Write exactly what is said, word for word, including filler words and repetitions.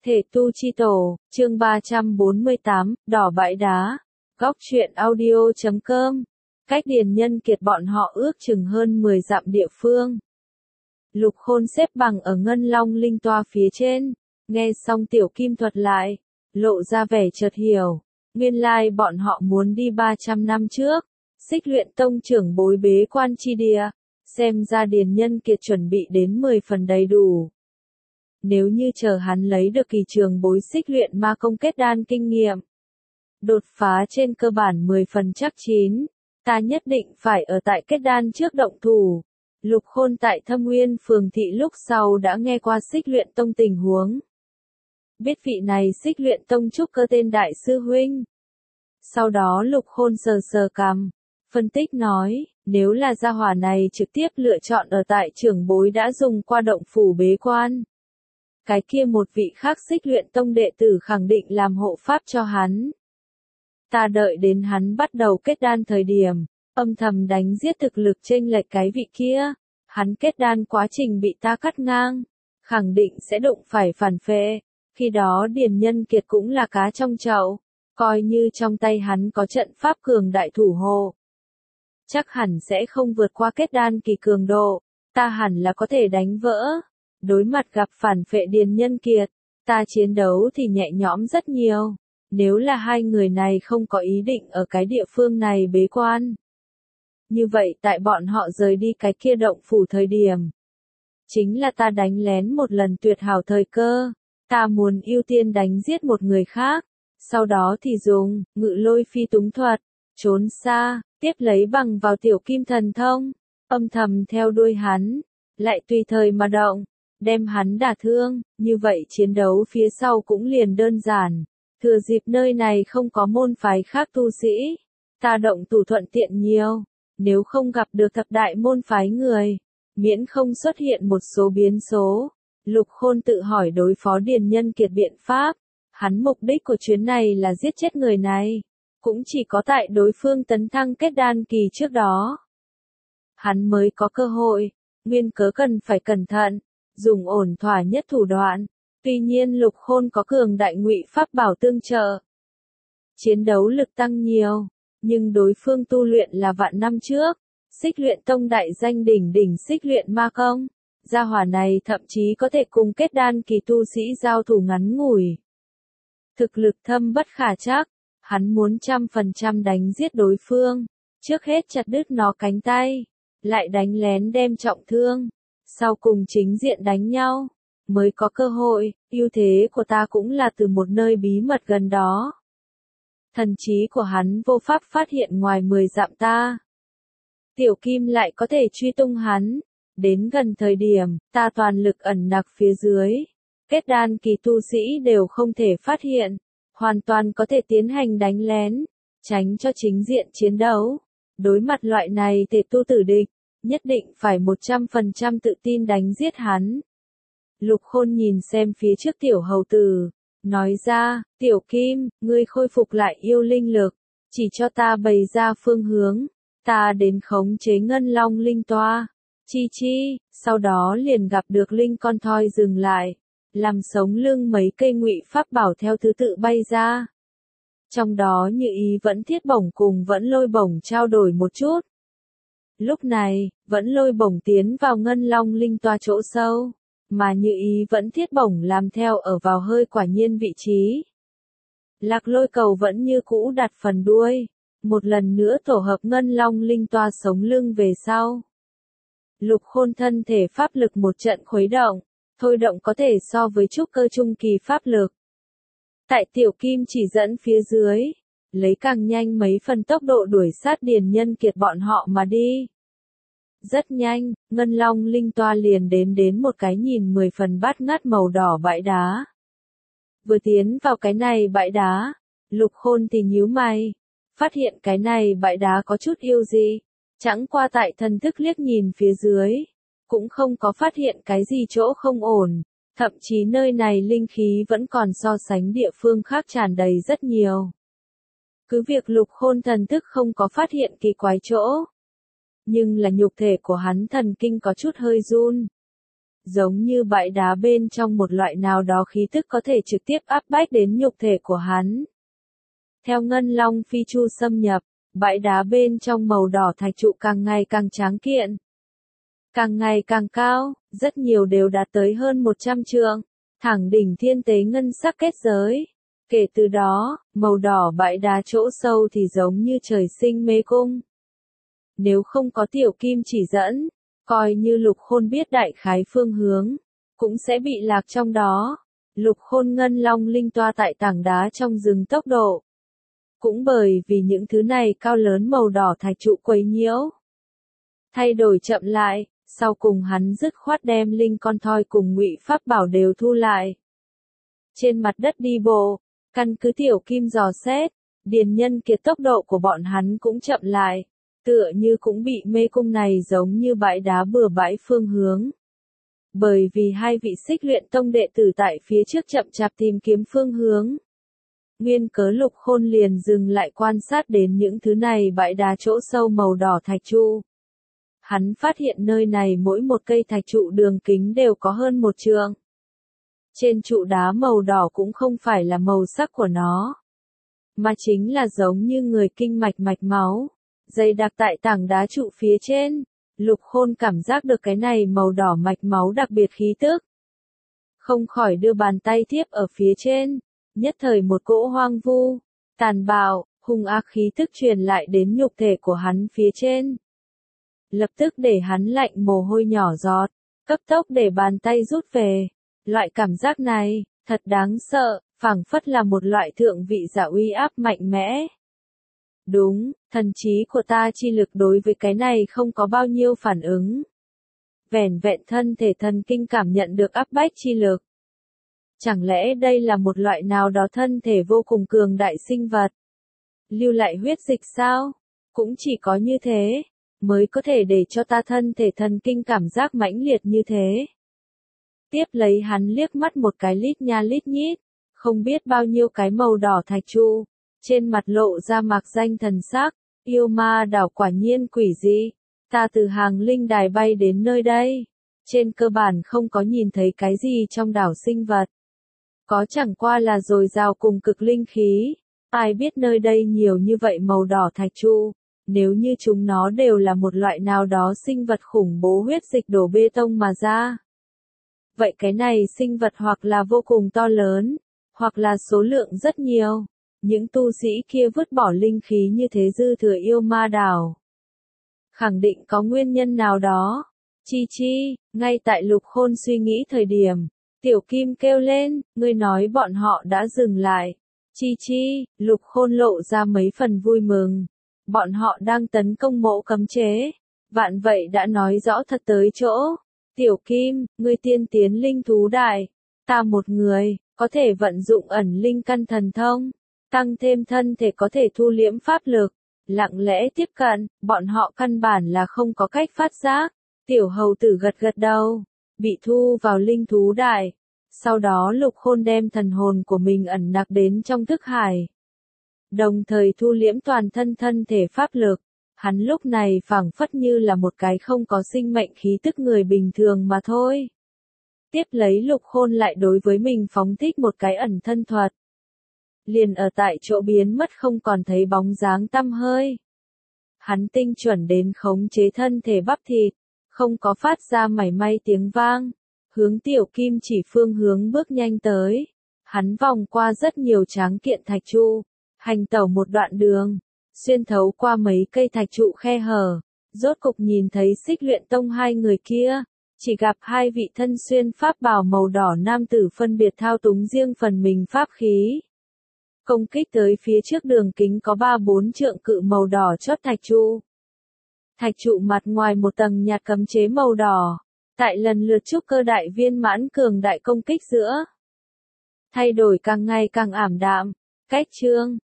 Thể tu chi tổ, chương ba trăm bốn mươi tám, đỏ bãi đá. Góc truyện audio chấm com. Cách Điền Nhân Kiệt bọn họ ước chừng hơn mười dặm địa phương. Lục Khôn xếp bằng ở Ngân Long linh toa phía trên, nghe xong Tiểu Kim thuật lại, lộ ra vẻ chợt hiểu. Nguyên lai bọn họ muốn đi ba trăm năm trước, Xích Luyện Tông trưởng bối bế quan chi địa, xem ra Điền Nhân Kiệt chuẩn bị đến mười phần đầy đủ. Nếu như chờ hắn lấy được kỳ trường bối xích luyện ma công kết đan kinh nghiệm, đột phá trên cơ bản mười phần chắc chín, ta nhất định phải ở tại kết đan trước động thủ. Lục Khôn tại Thâm Nguyên phường thị lúc sau đã nghe qua Xích Luyện Tông tình huống. Biết vị này Xích Luyện Tông trúc cơ tên đại sư huynh. Sau đó Lục Khôn sờ sờ cằm, phân tích nói, nếu là gia hỏa này trực tiếp lựa chọn ở tại trưởng bối đã dùng qua động phủ bế quan, cái kia một vị khác Xích Luyện Tông đệ tử khẳng định làm hộ pháp cho hắn. Ta đợi đến hắn bắt đầu kết đan thời điểm, âm thầm đánh giết thực lực chênh lệch cái vị kia, hắn kết đan quá trình bị ta cắt ngang, khẳng định sẽ đụng phải phản phệ, khi đó Điền Nhân Kiệt cũng là cá trong chậu, coi như trong tay hắn có trận pháp cường đại thủ hộ, chắc hẳn sẽ không vượt qua kết đan kỳ cường độ, ta hẳn là có thể đánh vỡ. Đối mặt gặp phản phệ Điền Nhân Kiệt, ta chiến đấu thì nhẹ nhõm rất nhiều. Nếu là hai người này không có ý định ở cái địa phương này bế quan, như vậy tại bọn họ rời đi cái kia động phủ thời điểm, chính là ta đánh lén một lần tuyệt hảo thời cơ. Ta muốn ưu tiên đánh giết một người khác, sau đó thì dùng ngự lôi phi túng thuật, trốn xa, tiếp lấy bằng vào tiểu kim thần thông, âm thầm theo đuôi hắn, lại tùy thời mà động, đem hắn đả thương, như vậy chiến đấu phía sau cũng liền đơn giản. Thừa dịp nơi này không có môn phái khác tu sĩ, ta động thủ thuận tiện nhiều, nếu không gặp được thập đại môn phái người, miễn không xuất hiện một số biến số. Lục Khôn tự hỏi đối phó Điền Nhân Kiệt biện pháp, hắn mục đích của chuyến này là giết chết người này, cũng chỉ có tại đối phương tấn thăng kết đan kỳ trước đó, hắn mới có cơ hội, nguyên cớ cần phải cẩn thận, dùng ổn thỏa nhất thủ đoạn. Tuy nhiên Lục Khôn có cường đại ngụy pháp bảo tương trợ, chiến đấu lực tăng nhiều, nhưng đối phương tu luyện là vạn năm trước, Xích Luyện Tông đại danh đỉnh đỉnh xích luyện ma công, gia hỏa này thậm chí có thể cùng kết đan kỳ tu sĩ giao thủ ngắn ngủi. Thực lực thâm bất khả trắc, hắn muốn trăm phần trăm đánh giết đối phương, trước hết chặt đứt nó cánh tay, lại đánh lén đem trọng thương, sau cùng chính diện đánh nhau, mới có cơ hội. Ưu thế của ta cũng là từ một nơi bí mật gần đó. Thần trí của hắn vô pháp phát hiện ngoài mười dặm ta. Tiểu Kim lại có thể truy tung hắn. Đến gần thời điểm, ta toàn lực ẩn nặc phía dưới. Kết đan kỳ tu sĩ đều không thể phát hiện. Hoàn toàn có thể tiến hành đánh lén. Tránh cho chính diện chiến đấu. Đối mặt loại này thể tu tử địch, nhất định phải một trăm phần trăm tự tin đánh giết hắn. Lục Khôn nhìn xem phía trước tiểu hầu tử, nói ra, Tiểu Kim, ngươi khôi phục lại yêu linh lực, chỉ cho ta bày ra phương hướng, ta đến khống chế Ngân Long linh toa, chi chi, sau đó liền gặp được linh con thoi dừng lại, làm sống lưng mấy cây ngụy pháp bảo theo thứ tự bay ra. Trong đó Như Ý vẫn thiết bổng cùng Vẫn Lôi bổng trao đổi một chút. Lúc này, Vẫn Lôi bổng tiến vào Ngân Long linh toa chỗ sâu, mà Như Ý vẫn thiết bổng làm theo ở vào hơi quả nhiên vị trí. Lạc Lôi cầu vẫn như cũ đặt phần đuôi, một lần nữa tổ hợp Ngân Long linh toa sống lưng về sau. Lục Khôn thân thể pháp lực một trận khuấy động, thôi động có thể so với trúc cơ trung kỳ pháp lực. Tại Tiểu Kim chỉ dẫn phía dưới, lấy càng nhanh mấy phần tốc độ đuổi sát Điền Nhân Kiệt bọn họ mà đi. Rất nhanh, Ngân Long linh toa liền đến đến một cái nhìn mười phần bát ngát màu đỏ bãi đá. Vừa tiến vào cái này bãi đá, Lục Khôn thì nhíu mày, phát hiện cái này bãi đá có chút yêu dị, chẳng qua tại thần thức liếc nhìn phía dưới, cũng không có phát hiện cái gì chỗ không ổn, thậm chí nơi này linh khí vẫn còn so sánh địa phương khác tràn đầy rất nhiều. Cứ việc Lục Khôn thần thức không có phát hiện kỳ quái chỗ, nhưng là nhục thể của hắn thần kinh có chút hơi run. giống như bãi đá bên trong một loại nào đó khí tức có thể trực tiếp áp bách đến nhục thể của hắn. Theo Ngân Long Phi Chu xâm nhập, bãi đá bên trong màu đỏ thạch trụ càng ngày càng tráng kiện, càng ngày càng cao, rất nhiều đều đạt tới hơn một trăm trượng, thẳng đỉnh thiên tế ngân sắc kết giới. Kể từ đó, màu đỏ bãi đá chỗ sâu thì giống như trời sinh mê cung. Nếu không có tiểu kim chỉ dẫn, coi như Lục Khôn biết đại khái phương hướng, cũng sẽ bị lạc trong đó. Lục Khôn Ngân Long linh toa tại tảng đá trong rừng tốc độ. Cũng bởi vì những thứ này cao lớn màu đỏ thạch trụ quấy nhiễu, thay đổi chậm lại, sau cùng hắn dứt khoát đem linh con thoi cùng ngụy pháp bảo đều thu lại. Trên mặt đất đi bộ, căn cứ tiểu kim dò xét, Điền Nhân Kiệt tốc độ của bọn hắn cũng chậm lại, tựa như cũng bị mê cung này giống như bãi đá bừa bãi phương hướng. Bởi vì hai vị Xích Luyện Tông đệ tử tại phía trước chậm chạp tìm kiếm phương hướng, nguyên cớ Lục Khôn liền dừng lại quan sát đến những thứ này bãi đá chỗ sâu màu đỏ thạch trụ. Hắn phát hiện nơi này mỗi một cây thạch trụ đường kính đều có hơn một trượng. Trên trụ đá màu đỏ cũng không phải là màu sắc của nó, mà chính là giống như người kinh mạch mạch máu, dày đặc tại tảng đá trụ phía trên. Lục Khôn cảm giác được cái này màu đỏ mạch máu đặc biệt khí tức, không khỏi đưa bàn tay tiếp ở phía trên, nhất thời một cỗ hoang vu, tàn bạo, hung ác khí tức truyền lại đến nhục thể của hắn phía trên. Lập tức để hắn lạnh mồ hôi nhỏ giọt, cấp tốc để bàn tay rút về. Loại cảm giác này, thật đáng sợ, phảng phất là một loại thượng vị giả uy áp mạnh mẽ. Đúng, thần trí của ta chi lực đối với cái này không có bao nhiêu phản ứng. Vẻn vẹn thân thể thần kinh cảm nhận được áp bách chi lực. Chẳng lẽ đây là một loại nào đó thân thể vô cùng cường đại sinh vật? Lưu lại huyết dịch sao? Cũng chỉ có như thế, mới có thể để cho ta thân thể thần kinh cảm giác mãnh liệt như thế. Tiếp lấy hắn liếc mắt một cái lít nha lít nhít, không biết bao nhiêu cái màu đỏ thạch trụ, trên mặt lộ ra mạc danh thần sắc, yêu ma đảo quả nhiên quỷ dị, ta từ hàng linh đài bay đến nơi đây, trên cơ bản không có nhìn thấy cái gì trong đảo sinh vật, có chẳng qua là dồi dào cùng cực linh khí, ai biết nơi đây nhiều như vậy màu đỏ thạch trụ, nếu như chúng nó đều là một loại nào đó sinh vật khủng bố huyết dịch đổ bê tông mà ra. Vậy cái này sinh vật hoặc là vô cùng to lớn, hoặc là số lượng rất nhiều. Những tu sĩ kia vứt bỏ linh khí như thế dư thừa yêu ma đảo. Khẳng định có nguyên nhân nào đó. Chi chi, ngay tại Lục Khôn suy nghĩ thời điểm, Tiểu Kim kêu lên, ngươi nói bọn họ đã dừng lại. Chi chi, Lục Khôn lộ ra mấy phần vui mừng. Bọn họ đang tấn công mộ cấm chế. Vạn vậy đã nói rõ thật tới chỗ. Tiểu Kim, ngươi tiên tiến linh thú đại. Ta một người, có thể vận dụng ẩn linh căn thần thông. Tăng thêm thân thể có thể thu liễm pháp lực. Lặng lẽ tiếp cận, bọn họ căn bản là không có cách phát giác. Tiểu hầu tử gật gật đầu. Bị thu vào linh thú đại. Sau đó Lục Khôn đem thần hồn của mình ẩn nặc đến trong thức hải. Đồng thời thu liễm toàn thân thân thể pháp lực. Hắn lúc này phảng phất như là một cái không có sinh mệnh khí tức người bình thường mà thôi. Tiếp lấy Lục Khôn lại đối với mình phóng thích một cái ẩn thân thuật. Liền ở tại chỗ biến mất không còn thấy bóng dáng tăm hơi. Hắn tinh chuẩn đến khống chế thân thể bắp thịt, không có phát ra mảy may tiếng vang, hướng Tiểu Kim chỉ phương hướng bước nhanh tới. Hắn vòng qua rất nhiều tráng kiện thạch trụ, hành tẩu một đoạn đường, xuyên thấu qua mấy cây thạch trụ khe hở, rốt cục nhìn thấy Xích Luyện Tông hai người kia, chỉ gặp hai vị thân xuyên pháp bào màu đỏ nam tử phân biệt thao túng riêng phần mình pháp khí. Công kích tới phía trước đường kính có ba bốn trượng cự màu đỏ chót thạch trụ. Thạch trụ mặt ngoài một tầng nhạt cấm chế màu đỏ, tại lần lượt trúc cơ đại viên mãn cường đại công kích giữa. Thay đổi càng ngày càng ảm đạm, cách chương,